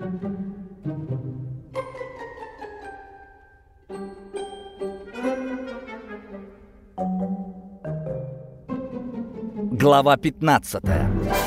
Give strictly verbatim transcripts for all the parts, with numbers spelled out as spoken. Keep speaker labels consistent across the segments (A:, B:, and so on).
A: Глава пятнадцатая.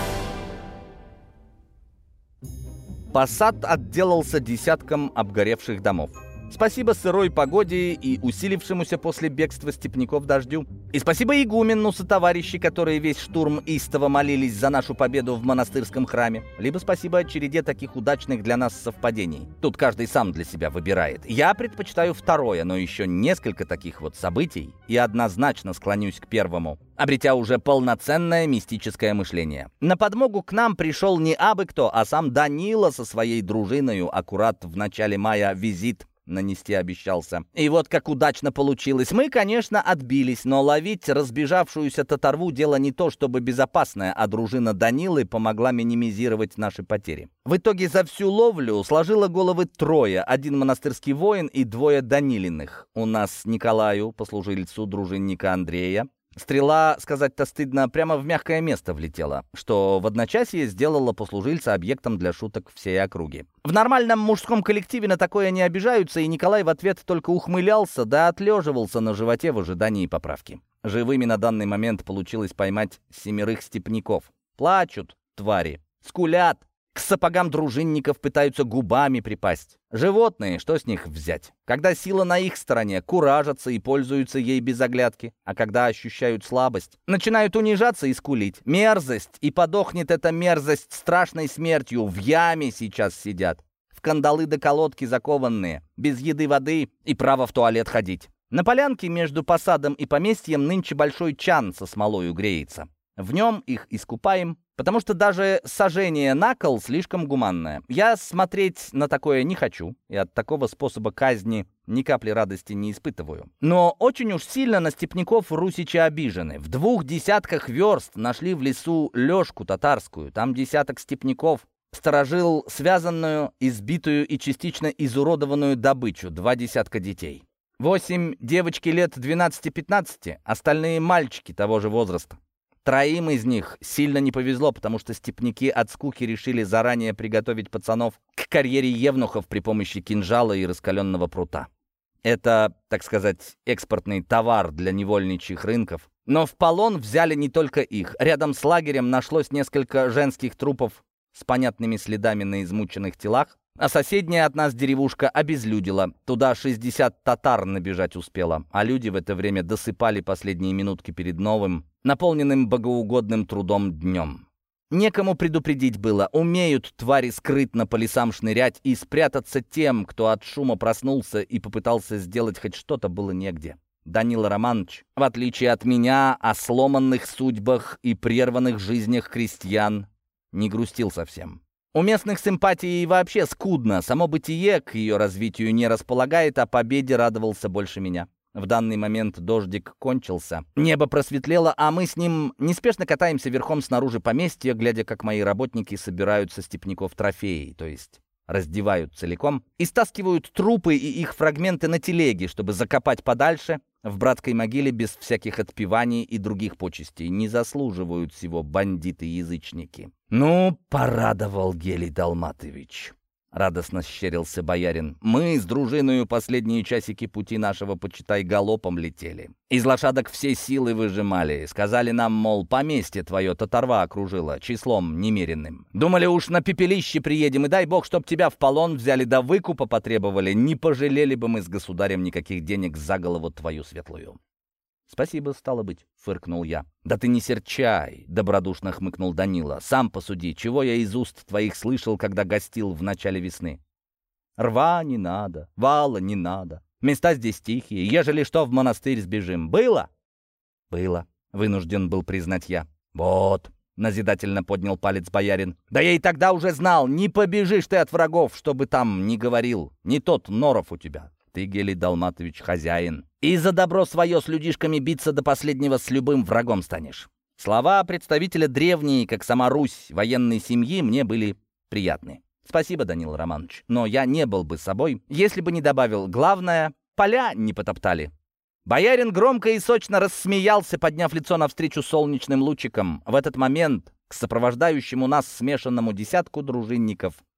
A: Посад отделался десятком обгоревших домов. Спасибо сырой погоде и усилившемуся после бегства степняков дождю. И спасибо игумену сотоварищи, которые весь штурм истово молились за нашу победу в монастырском храме. Либо спасибо череде таких удачных для нас совпадений. Тут каждый сам для себя выбирает. Я предпочитаю второе, но еще несколько таких вот событий, и однозначно склонюсь к первому, обретя уже полноценное мистическое мышление. На подмогу к нам пришел не абы кто, а сам Данила со своей дружиною аккурат в начале мая визит нанести обещался. И вот как удачно получилось. Мы, конечно, отбились, но ловить разбежавшуюся татарву дело не то чтобы безопасное, а дружина Данилы помогла минимизировать наши потери. В итоге за всю ловлю сложило головы трое, один монастырский воин и двое Данилиных. У нас Николаю, послужильцу дружинника Андрея, стрела, сказать-то стыдно, прямо в мягкое место влетела, что в одночасье сделало послужильца объектом для шуток всей округи. В нормальном мужском коллективе на такое не обижаются, и Николай в ответ только ухмылялся да отлеживался на животе в ожидании поправки. Живыми на данный момент получилось поймать семерых степняков. Плачут, твари, скулят, к сапогам дружинников пытаются губами припасть. Животные, что с них взять? Когда сила на их стороне, куражатся и пользуются ей без оглядки, а когда ощущают слабость, начинают унижаться и скулить. Мерзость, и подохнет эта мерзость страшной смертью, в яме сейчас сидят. В кандалы до колодки закованные, без еды, воды и право в туалет ходить. На полянке между посадом и поместьем нынче большой чан со смолою греется. В нем их искупаем, потому что даже сожжение на кол слишком гуманное. Я смотреть на такое не хочу, и от такого способа казни ни капли радости не испытываю. Но очень уж сильно на степняков русичи обижены. В двух десятках верст нашли в лесу лёжку татарскую. Там десяток степняков сторожил связанную, избитую и частично изуродованную добычу, два десятка детей. Восемь девочки лет двенадцати-пятнадцати, остальные мальчики того же возраста. Троим из них сильно не повезло, потому что степняки от скуки решили заранее приготовить пацанов к карьере евнухов при помощи кинжала и раскаленного прута. Это, так сказать, экспортный товар для невольничьих рынков. Но в полон взяли не только их. Рядом с лагерем нашлось несколько женских трупов с понятными следами на измученных телах, а соседняя от нас деревушка обезлюдила. Туда шестьдесят татар набежать успело, а люди в это время досыпали последние минутки перед новым, наполненным богоугодным трудом днем. Некому предупредить было. Умеют твари скрытно по лесам шнырять, и спрятаться тем, кто от шума проснулся и попытался сделать хоть что-то, было негде. Данила Романович, в отличие от меня, о сломанных судьбах и прерванных жизнях крестьян не грустил совсем. У местных симпатий вообще скудно, само бытие к ее развитию не располагает, а победе радовался больше меня. В данный момент дождик кончился, небо просветлело, а мы с ним неспешно катаемся верхом снаружи поместья, глядя, как мои работники собирают со степняков трофеи, то есть раздевают целиком, и стаскивают трупы и их фрагменты на телеги, чтобы закопать подальше, в братской могиле без всяких отпеваний и других почестей. Не заслуживают всего бандиты-язычники. «Ну, порадовал Гелий Далматович», — радостно щерился боярин. «Мы с дружиною последние часики пути нашего, почитай, галопом летели. Из лошадок все силы выжимали. Сказали нам, мол, поместье твое татарва окружила числом немеренным. Думали, уж на пепелище приедем, и дай бог, чтоб тебя в полон взяли, да выкупа потребовали. Не пожалели бы мы с государем никаких денег за голову твою светлую». «Спасибо, стало быть», — фыркнул я. «Да ты не серчай», — добродушно хмыкнул Данила. «Сам посуди, чего я из уст твоих слышал, когда гостил в начале весны? Рва не надо, вала не надо, места здесь тихие, ежели что, в монастырь сбежим. Было?» «Было», — вынужден был признать я. «Вот», — назидательно поднял палец боярин. «Да я и тогда уже знал, не побежишь ты от врагов, чтобы там не говорил. Не тот норов у тебя. Ты, Гелий Далматович, хозяин. И за добро свое с людишками биться до последнего с любым врагом станешь». Слова представителя древней, как сама Русь, военной семьи мне были приятны. Спасибо, Данил Романович, но я не был бы собой, если бы не добавил «главное, поля не потоптали». Боярин громко и сочно рассмеялся, подняв лицо навстречу солнечным лучиком. В этот момент к сопровождающему нас смешанному десятку дружинников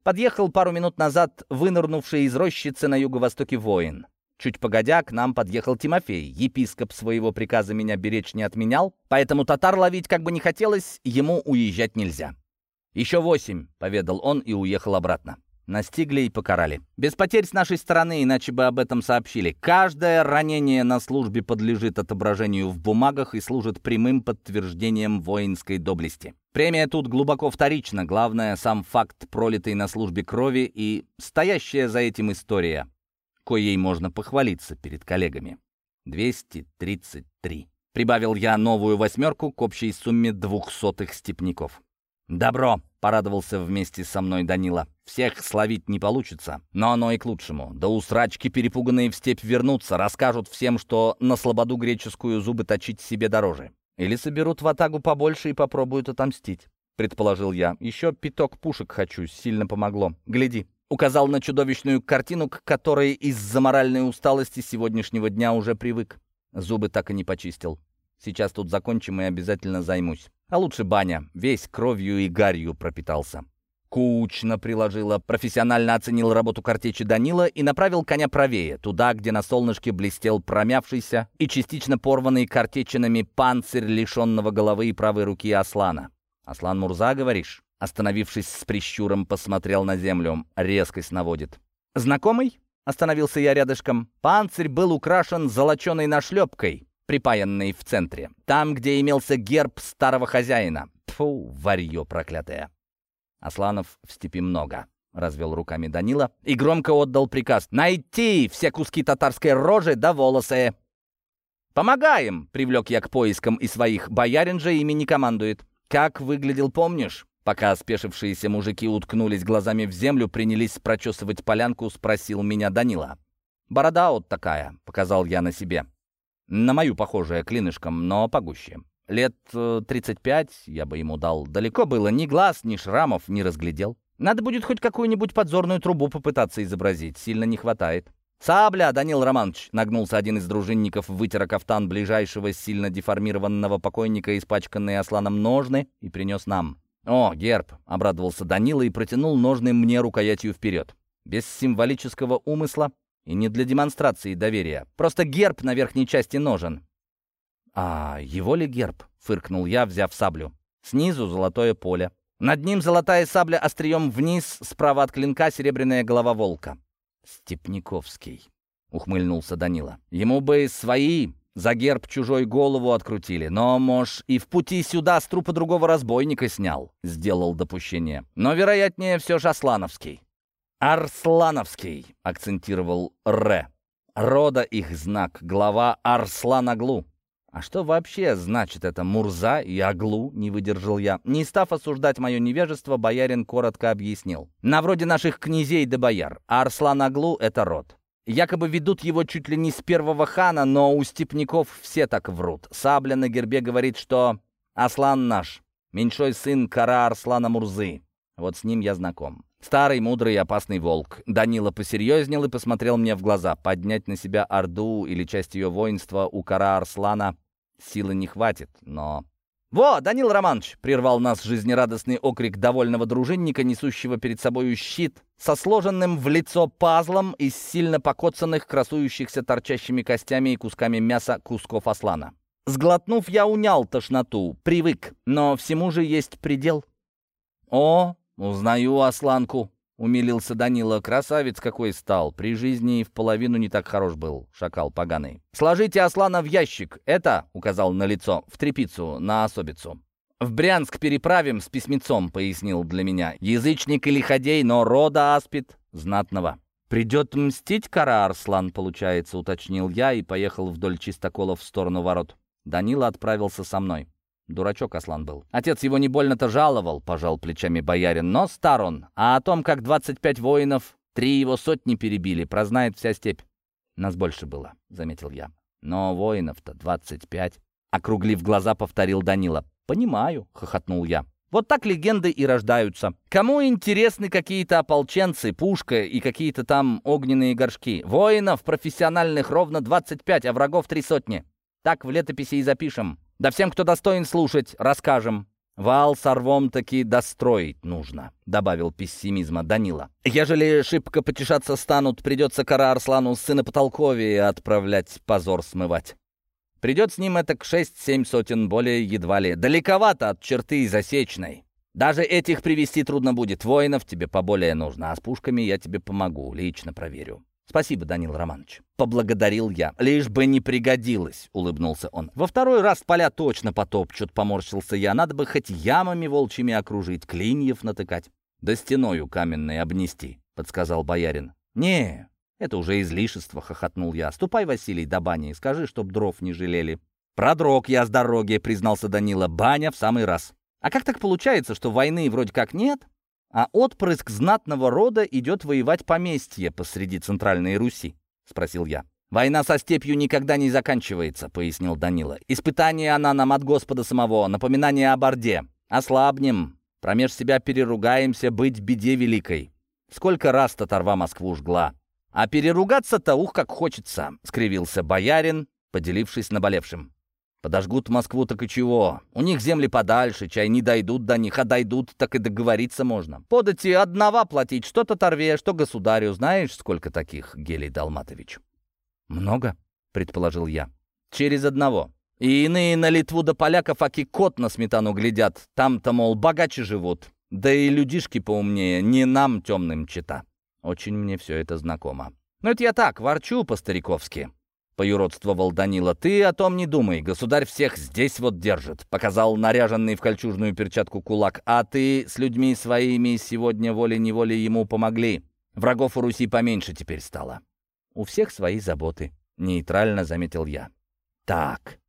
A: Подъехал пару минут назад вынырнувший из рощицы на юго-востоке воин. Чуть погодя, к нам подъехал Тимофей. Епископ своего приказа меня беречь не отменял, поэтому татар ловить как бы не хотелось, ему уезжать нельзя. «Еще восемь», — поведал он и уехал обратно. Настигли и покарали. Без потерь с нашей стороны, иначе бы об этом сообщили. Каждое ранение на службе подлежит отображению в бумагах и служит прямым подтверждением воинской доблести. Премия тут глубоко вторична. Главное — сам факт пролитой на службе крови и стоящая за этим история, коей можно похвалиться перед коллегами. двести тридцать три. Прибавил я новую восьмерку к общей сумме двухсотых степняков. «Добро!» — порадовался вместе со мной Данила. «Всех словить не получится, но оно и к лучшему. Да усрачки, перепуганные в степь, вернутся, расскажут всем, что на слободу греческую зубы точить себе дороже. Или соберут в атагу побольше и попробуют отомстить», — предположил я. «Еще пяток пушек хочу, сильно помогло. Гляди». Указал на чудовищную картину, к которой из-за моральной усталости сегодняшнего дня уже привык. Зубы так и не почистил. Сейчас тут закончим и обязательно займусь. А лучше баня. Весь кровью и гарью пропитался. Кучно приложила. Профессионально оценил работу картечи Данила и направил коня правее, туда, где на солнышке блестел промявшийся и частично порванный картечинами панцирь лишенного головы и правой руки Аслана. «Аслан Мурза, говоришь?» Остановившись с прищуром, посмотрел на землю. Резкость наводит. «Знакомый?» — остановился я рядышком. Панцирь был украшен золоченой нашлепкой, припаянной в центре, там, где имелся герб старого хозяина. Тьфу, варье проклятое. «Асланов в степи много», — развел руками Данила и громко отдал приказ: «Найти все куски татарской рожи да волосы!» «Помогаем!» — привлек я к поискам и своих. «Боярин же ими не командует». «Как выглядел, помнишь?» Пока спешившиеся мужики уткнулись глазами в землю, принялись прочесывать полянку, спросил меня Данила. «Борода вот такая», — показал я на себе. На мою похожая клинышком, но погуще. Лет э, тридцать пять я бы ему дал. Далеко было, ни глаз, ни шрамов не разглядел. Надо будет хоть какую-нибудь подзорную трубу попытаться изобразить, сильно не хватает. «Сабля, Данил Романович!» — нагнулся один из дружинников, вытер кафтан ближайшего сильно деформированного покойника, испачканные Асланом ножны, и принес нам. «О, герб!» — обрадовался Данила и протянул ножны мне рукоятью вперед. Без символического умысла и не для демонстрации доверия. Просто герб на верхней части ножен. «А его ли герб?» — фыркнул я, взяв саблю. Снизу золотое поле. Над ним золотая сабля острием вниз, справа от клинка серебряная голова волка. «Степняковский», — ухмыльнулся Данила. «Ему бы свои за герб чужой голову открутили, но, мож, и в пути сюда с трупа другого разбойника снял», — сделал допущение. «Но, вероятнее, все же Аслановский». «Арслановский», — акцентировал Ре. «Рода их знак, глава Арслан-Аглу». «А что вообще значит это Мурза и Аглу?» — не выдержал я. Не став осуждать мое невежество, боярин коротко объяснил. «На вроде наших князей да бояр. А Арслан-Аглу — это род. Якобы ведут его чуть ли не с первого хана, но у степняков все так врут. Сабля на гербе говорит, что Аслан наш, меньшой сын Кара Арслана Мурзы. Вот с ним я знаком. Старый, мудрый и опасный волк». Данила посерьезнел и посмотрел мне в глаза. Поднять на себя Орду или часть ее воинства у Кара Арслана силы не хватит, но... «Во, Данил Романович!» — прервал нас жизнерадостный окрик довольного дружинника, несущего перед собою щит со сложенным в лицо пазлом из сильно покоцанных, красующихся торчащими костями и кусками мяса кусков Аслана. Сглотнув, я унял тошноту, привык, но всему же есть предел. «О, узнаю Асланку!» — умилился Данила. «Красавец какой стал! При жизни и в половину не так хорош был, шакал поганый. Сложите Аслана в ящик. Это, — указал на лицо, — в тряпицу, на особицу. В Брянск переправим с письмецом, — пояснил для меня. Язычник или ходей, но рода аспид знатного». «Придет мстить Кара Арслан, получается», — уточнил я и поехал вдоль чистокола в сторону ворот. Данила отправился со мной. Дурачок Аслан был. Отец его не больно-то жаловал, пожал плечами боярин, но стар он. А о том, как двадцать пять воинов, три его сотни перебили, прознает вся степь. Нас больше было, заметил я. Но воинов-то двадцать пять. Округлив глаза, повторил Данила. Понимаю, хохотнул я. Вот так легенды и рождаются. Кому интересны какие-то ополченцы, пушка и какие-то там огненные горшки? Воинов профессиональных ровно двадцать пять, а врагов три сотни. Так в летописи и запишем. Да всем, кто достоин слушать, расскажем. Вал сорвом таки достроить нужно», — добавил пессимизма Данила. «Ежели шибко потешаться станут, придется Кара Арслану сына Потолковия отправлять позор смывать. Придет с ним это к шесть-семь сотен, более едва ли. Далековато от черты засечной. Даже этих привести трудно будет. Воинов тебе поболее нужно, а с пушками я тебе помогу, лично проверю». «Спасибо, Данил Романович», — поблагодарил я. «Лишь бы не пригодилось», — улыбнулся он. «Во второй раз поля точно потопчут», — поморщился я. «Надо бы хоть ямами волчьими окружить, клиньев натыкать». «Да стеною каменной обнести», — подсказал боярин. «Не, это уже излишество», — хохотнул я. «Ступай, Василий, до бани и скажи, чтоб дров не жалели». «Продрог я с дороги», — признался Данила. «Баня в самый раз». «А как так получается, что войны вроде как нет, а отпрыск знатного рода идет воевать поместье посреди Центральной Руси?» — спросил я. «Война со степью никогда не заканчивается», — пояснил Данила. «Испытание она нам от Господа самого, напоминание об Орде. Ослабнем, промеж себя переругаемся, быть беде великой. Сколько раз татарва Москву жгла. А переругаться-то ух как хочется», — скривился боярин, поделившись наболевшим. «Подожгут Москву, так и чего? У них земли подальше, чай не дойдут до них, а дойдут, так и договориться можно. Подати одного платить, что татарве, что государю. Знаешь, сколько таких, Гелий Далматович?» «Много», — предположил я. «Через одного. И иные на Литву до поляков, аки кот на сметану глядят. Там-то, мол, богаче живут. Да и людишки поумнее, не нам, темным, чета. Очень мне все это знакомо. Но это я так, ворчу по-стариковски». — поюродствовал Данила. «Ты о том не думай. Государь всех здесь вот держит», — показал наряженный в кольчужную перчатку кулак. «А ты с людьми своими сегодня волей-неволей ему помогли. Врагов у Руси поменьше теперь стало». «У всех свои заботы», — нейтрально заметил я. «Так,